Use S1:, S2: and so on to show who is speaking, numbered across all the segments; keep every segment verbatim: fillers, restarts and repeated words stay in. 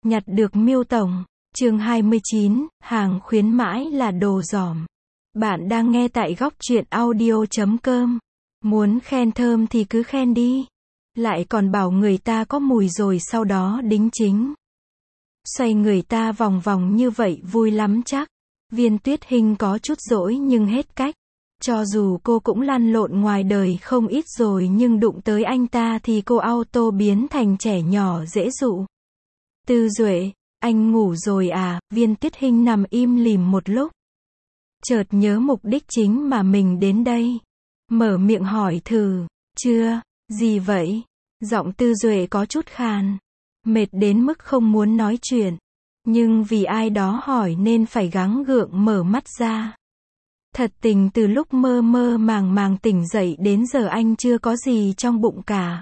S1: Nhặt được Miêu Tổng. Chương hai mươi chín, hàng khuyến mãi là đồ dỏm. Bạn đang nghe tại góc truyện audio chấm com. Muốn khen thơm thì cứ khen đi. Lại còn bảo người ta có mùi rồi sau đó đính chính. Xoay người ta vòng vòng như vậy vui lắm chắc. Viên Tuyết Hinh có chút dỗi nhưng hết cách. Cho dù cô cũng lăn lộn ngoài đời không ít rồi nhưng đụng tới anh ta thì cô auto biến thành trẻ nhỏ dễ dụ. Tư Duệ, anh ngủ rồi à? Viên Tuyết Hinh nằm im lìm một lúc. Chợt nhớ mục đích chính mà mình đến đây. Mở miệng hỏi thử. Chưa, gì vậy? Giọng Tư Duệ có chút khàn. Mệt đến mức không muốn nói chuyện. Nhưng vì ai đó hỏi nên phải gắng gượng mở mắt ra. Thật tình từ lúc mơ mơ màng màng tỉnh dậy đến giờ anh chưa có gì trong bụng cả.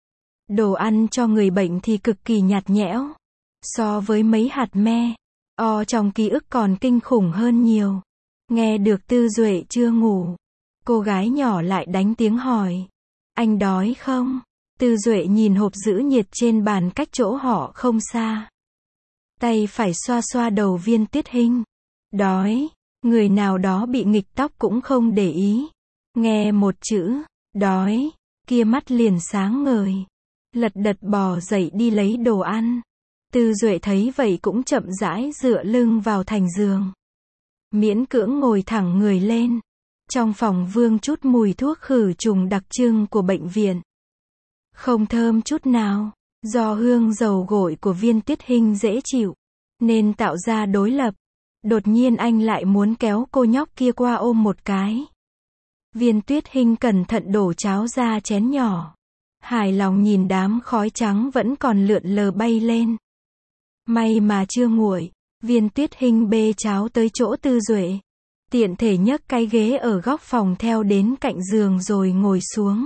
S1: Đồ ăn cho người bệnh thì cực kỳ nhạt nhẽo. So với mấy hạt me, o trong ký ức còn kinh khủng hơn nhiều. Nghe được Tư Duệ chưa ngủ. Cô gái nhỏ lại đánh tiếng hỏi. Anh đói không? Tư Duệ nhìn hộp giữ nhiệt trên bàn cách chỗ họ không xa. Tay phải xoa xoa đầu Viên Tuyết Hinh. Đói. Người nào đó bị nghịch tóc cũng không để ý. Nghe một chữ, đói, kia mắt liền sáng ngời. Lật đật bò dậy đi lấy đồ ăn. Tư Duệ thấy vậy cũng chậm rãi dựa lưng vào thành giường. Miễn cưỡng ngồi thẳng người lên. Trong phòng vương chút mùi thuốc khử trùng đặc trưng của bệnh viện. Không thơm chút nào, do hương dầu gội của Viên Tuyết Hinh dễ chịu, nên tạo ra đối lập. Đột nhiên anh lại muốn kéo cô nhóc kia qua ôm một cái. Viên Tuyết Hinh cẩn thận đổ cháo ra chén nhỏ. Hài lòng nhìn đám khói trắng vẫn còn lượn lờ bay lên. May mà chưa nguội, Viên Tuyết Hinh bê cháo tới chỗ Tư Duệ. Tiện thể nhấc cái ghế ở góc phòng theo đến cạnh giường rồi ngồi xuống.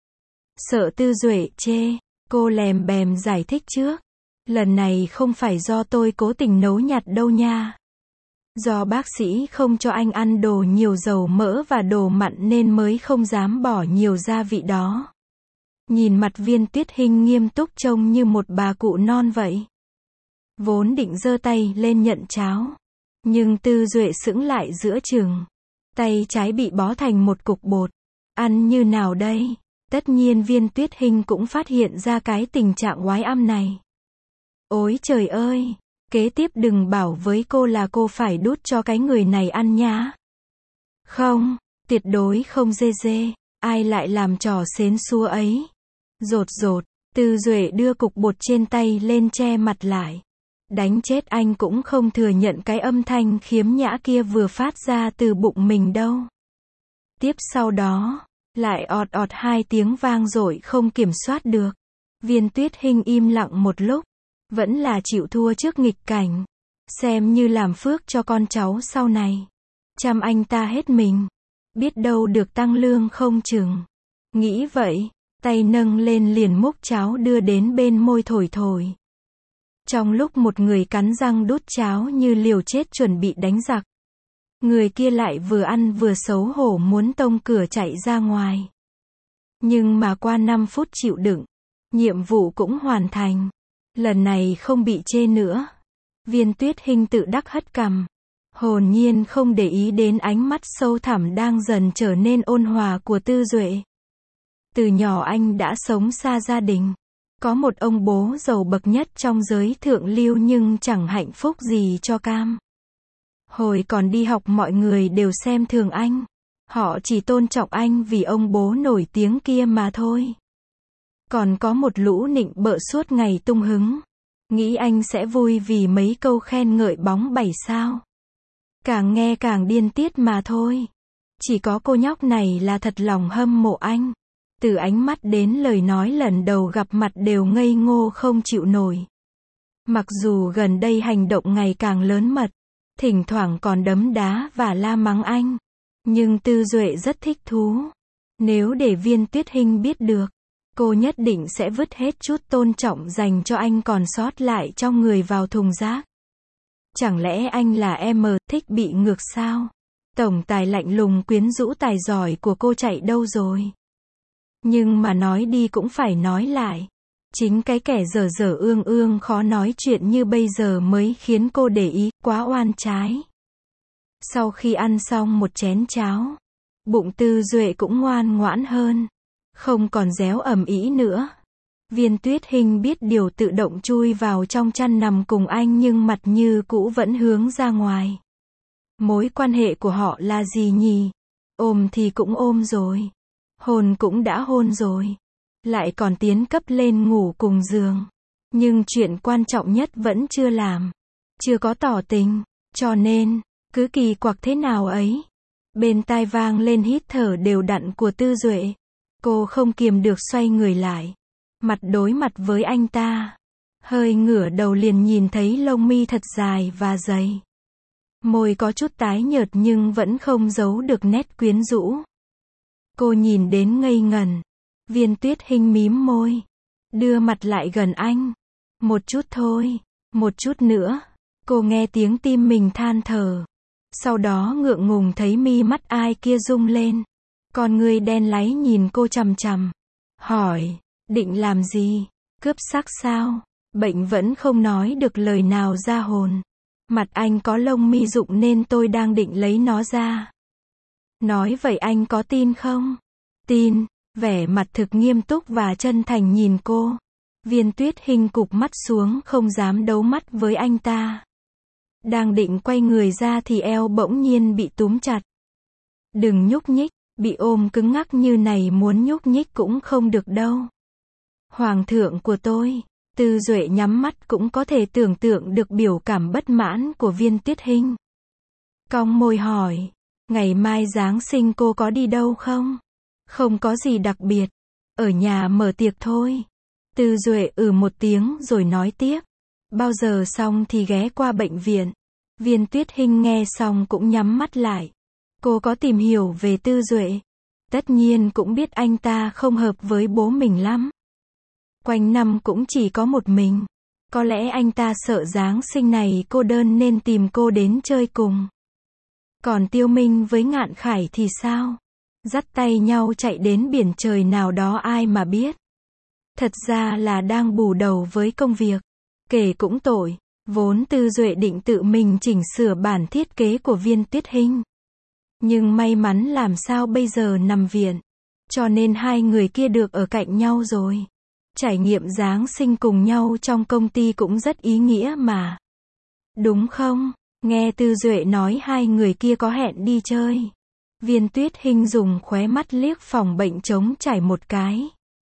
S1: Sợ Tư Duệ chê, cô lèm bèm giải thích trước. Lần này không phải do tôi cố tình nấu nhạt đâu nha. Do bác sĩ không cho anh ăn đồ nhiều dầu mỡ và đồ mặn nên mới không dám bỏ nhiều gia vị đó. Nhìn mặt Viên Tuyết Hinh nghiêm túc trông như một bà cụ non vậy. Vốn định giơ tay lên nhận cháo. Nhưng Tư Duệ sững lại giữa chừng. Tay trái bị bó thành một cục bột. Ăn như nào đây? Tất nhiên Viên Tuyết Hinh cũng phát hiện ra cái tình trạng oái âm này. Ôi trời ơi! Kế tiếp đừng bảo với cô là cô phải đút cho cái người này ăn nhá. Không, tuyệt đối không dê dê, ai lại làm trò xến xúa ấy. Rột rột, Tư Duệ đưa cục bột trên tay lên che mặt lại. Đánh chết anh cũng không thừa nhận cái âm thanh khiếm nhã kia vừa phát ra từ bụng mình đâu. Tiếp sau đó, lại ọt ọt hai tiếng vang dội không kiểm soát được. Viên Tuyết Hinh im lặng một lúc. Vẫn là chịu thua trước nghịch cảnh. Xem như làm phước cho con cháu sau này. Chăm anh ta hết mình. Biết đâu được tăng lương không chừng. Nghĩ vậy, tay nâng lên liền múc cháo đưa đến bên môi thổi thổi. Trong lúc một người cắn răng đút cháo như liều chết chuẩn bị đánh giặc. Người kia lại vừa ăn vừa xấu hổ muốn tông cửa chạy ra ngoài. Nhưng mà qua năm phút chịu đựng, nhiệm vụ cũng hoàn thành. Lần này không bị chê nữa. Viên Tuyết Hinh tự đắc hất cằm. Hồn nhiên không để ý đến ánh mắt sâu thẳm đang dần trở nên ôn hòa của Tư Duệ. Từ nhỏ anh đã sống xa gia đình. Có một ông bố giàu bậc nhất trong giới thượng lưu nhưng chẳng hạnh phúc gì cho cam. Hồi còn đi học mọi người đều xem thường anh. Họ chỉ tôn trọng anh vì ông bố nổi tiếng kia mà thôi. Còn có một lũ nịnh bợ suốt ngày tung hứng. Nghĩ anh sẽ vui vì mấy câu khen ngợi bóng bảy sao. Càng nghe càng điên tiết mà thôi. Chỉ có cô nhóc này là thật lòng hâm mộ anh. Từ ánh mắt đến lời nói lần đầu gặp mặt đều ngây ngô không chịu nổi. Mặc dù gần đây hành động ngày càng lớn mật. Thỉnh thoảng còn đấm đá và la mắng anh. Nhưng Tư Duệ rất thích thú. Nếu để Viên Tuyết Hinh biết được. Cô nhất định sẽ vứt hết chút tôn trọng dành cho anh còn sót lại trong người vào thùng rác. Chẳng lẽ anh là em thích bị ngược sao? Tổng tài lạnh lùng quyến rũ tài giỏi của cô chạy đâu rồi? Nhưng mà nói đi cũng phải nói lại. Chính cái kẻ dở dở ương ương khó nói chuyện như bây giờ mới khiến cô để ý, quá oan trái. Sau khi ăn xong một chén cháo, bụng Tư Duệ cũng ngoan ngoãn hơn, không còn réo ầm ĩ nữa. Viên Tuyết Hinh biết điều tự động chui vào trong chăn nằm cùng anh nhưng mặt như cũ vẫn hướng ra ngoài. Mối quan hệ của họ là gì nhỉ? Ôm thì cũng ôm rồi. Hôn cũng đã hôn rồi. Lại còn tiến cấp lên ngủ cùng giường. Nhưng chuyện quan trọng nhất vẫn chưa làm. Chưa có tỏ tình. Cho nên, cứ kỳ quặc thế nào ấy. Bên tai vang lên hít thở đều đặn của Tư Duệ. Cô không kiềm được xoay người lại. Mặt đối mặt với anh ta. Hơi ngửa đầu liền nhìn thấy lông mi thật dài và dày. Môi có chút tái nhợt nhưng vẫn không giấu được nét quyến rũ. Cô nhìn đến ngây ngẩn. Viên Tuyết Hinh mím môi. Đưa mặt lại gần anh. Một chút thôi. Một chút nữa. Cô nghe tiếng tim mình than thở. Sau đó ngượng ngùng thấy mi mắt ai kia rung lên. Con người đen láy nhìn cô chằm chằm. Hỏi. Định làm gì? Cướp sắc sao? Bệnh vẫn không nói được lời nào ra hồn. Mặt anh có lông mi rụng nên tôi đang định lấy nó ra. Nói vậy anh có tin không? Tin. Vẻ mặt thực nghiêm túc và chân thành nhìn cô. Viên Tuyết Hinh cụp mắt xuống không dám đấu mắt với anh ta. Đang định quay người ra thì eo bỗng nhiên bị túm chặt. Đừng nhúc nhích, bị ôm cứng ngắc như này muốn nhúc nhích cũng không được đâu. Hoàng thượng của tôi. Tư Duệ nhắm mắt cũng có thể tưởng tượng được biểu cảm bất mãn của Viên Tuyết Hinh. Cong môi hỏi. Ngày mai Giáng sinh cô có đi đâu không? Không có gì đặc biệt. Ở nhà mở tiệc thôi. Tư Duệ ừ một tiếng rồi nói tiếp. Bao giờ xong thì ghé qua bệnh viện. Viên Tuyết Hinh nghe xong cũng nhắm mắt lại. Cô có tìm hiểu về Tư Duệ. Tất nhiên cũng biết anh ta không hợp với bố mình lắm. Quanh năm cũng chỉ có một mình. Có lẽ anh ta sợ Giáng sinh này cô đơn nên tìm cô đến chơi cùng. Còn Tiêu Minh với Ngạn Khải thì sao? Dắt tay nhau chạy đến biển trời nào đó ai mà biết. Thật ra là đang bù đầu với công việc. Kể cũng tội. Vốn Tư Duệ định tự mình chỉnh sửa bản thiết kế của Viên Tuyết Hinh. Nhưng may mắn làm sao bây giờ nằm viện. Cho nên hai người kia được ở cạnh nhau rồi. Trải nghiệm Giáng sinh cùng nhau trong công ty cũng rất ý nghĩa mà. Đúng không? Nghe Tư Duệ nói hai người kia có hẹn đi chơi. Viên Tuyết Hinh dùng khóe mắt liếc phòng bệnh trống trải một cái.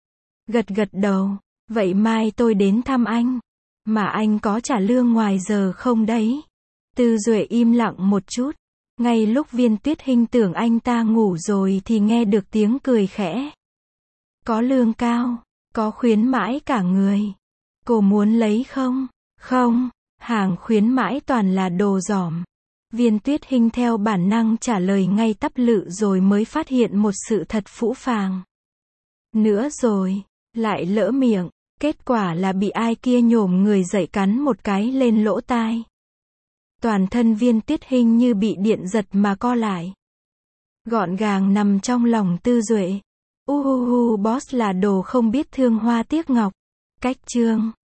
S1: Gật gật đầu. Vậy mai tôi đến thăm anh. Mà anh có trả lương ngoài giờ không đấy? Tư Duệ im lặng một chút. Ngay lúc Viên Tuyết Hinh tưởng anh ta ngủ rồi thì nghe được tiếng cười khẽ. Có lương cao. Có khuyến mãi cả người. Cô muốn lấy không? Không. Hàng khuyến mãi toàn là đồ giỏm. Viên Tuyết Hinh theo bản năng trả lời ngay tắp lự rồi mới phát hiện một sự thật phũ phàng. Nữa rồi. Lại lỡ miệng. Kết quả là bị ai kia nhổm người dậy cắn một cái lên lỗ tai. Toàn thân Viên Tuyết Hinh như bị điện giật mà co lại. Gọn gàng nằm trong lòng Tư Duệ. Uhuhu boss là đồ không biết thương hoa tiếc ngọc. Cách chương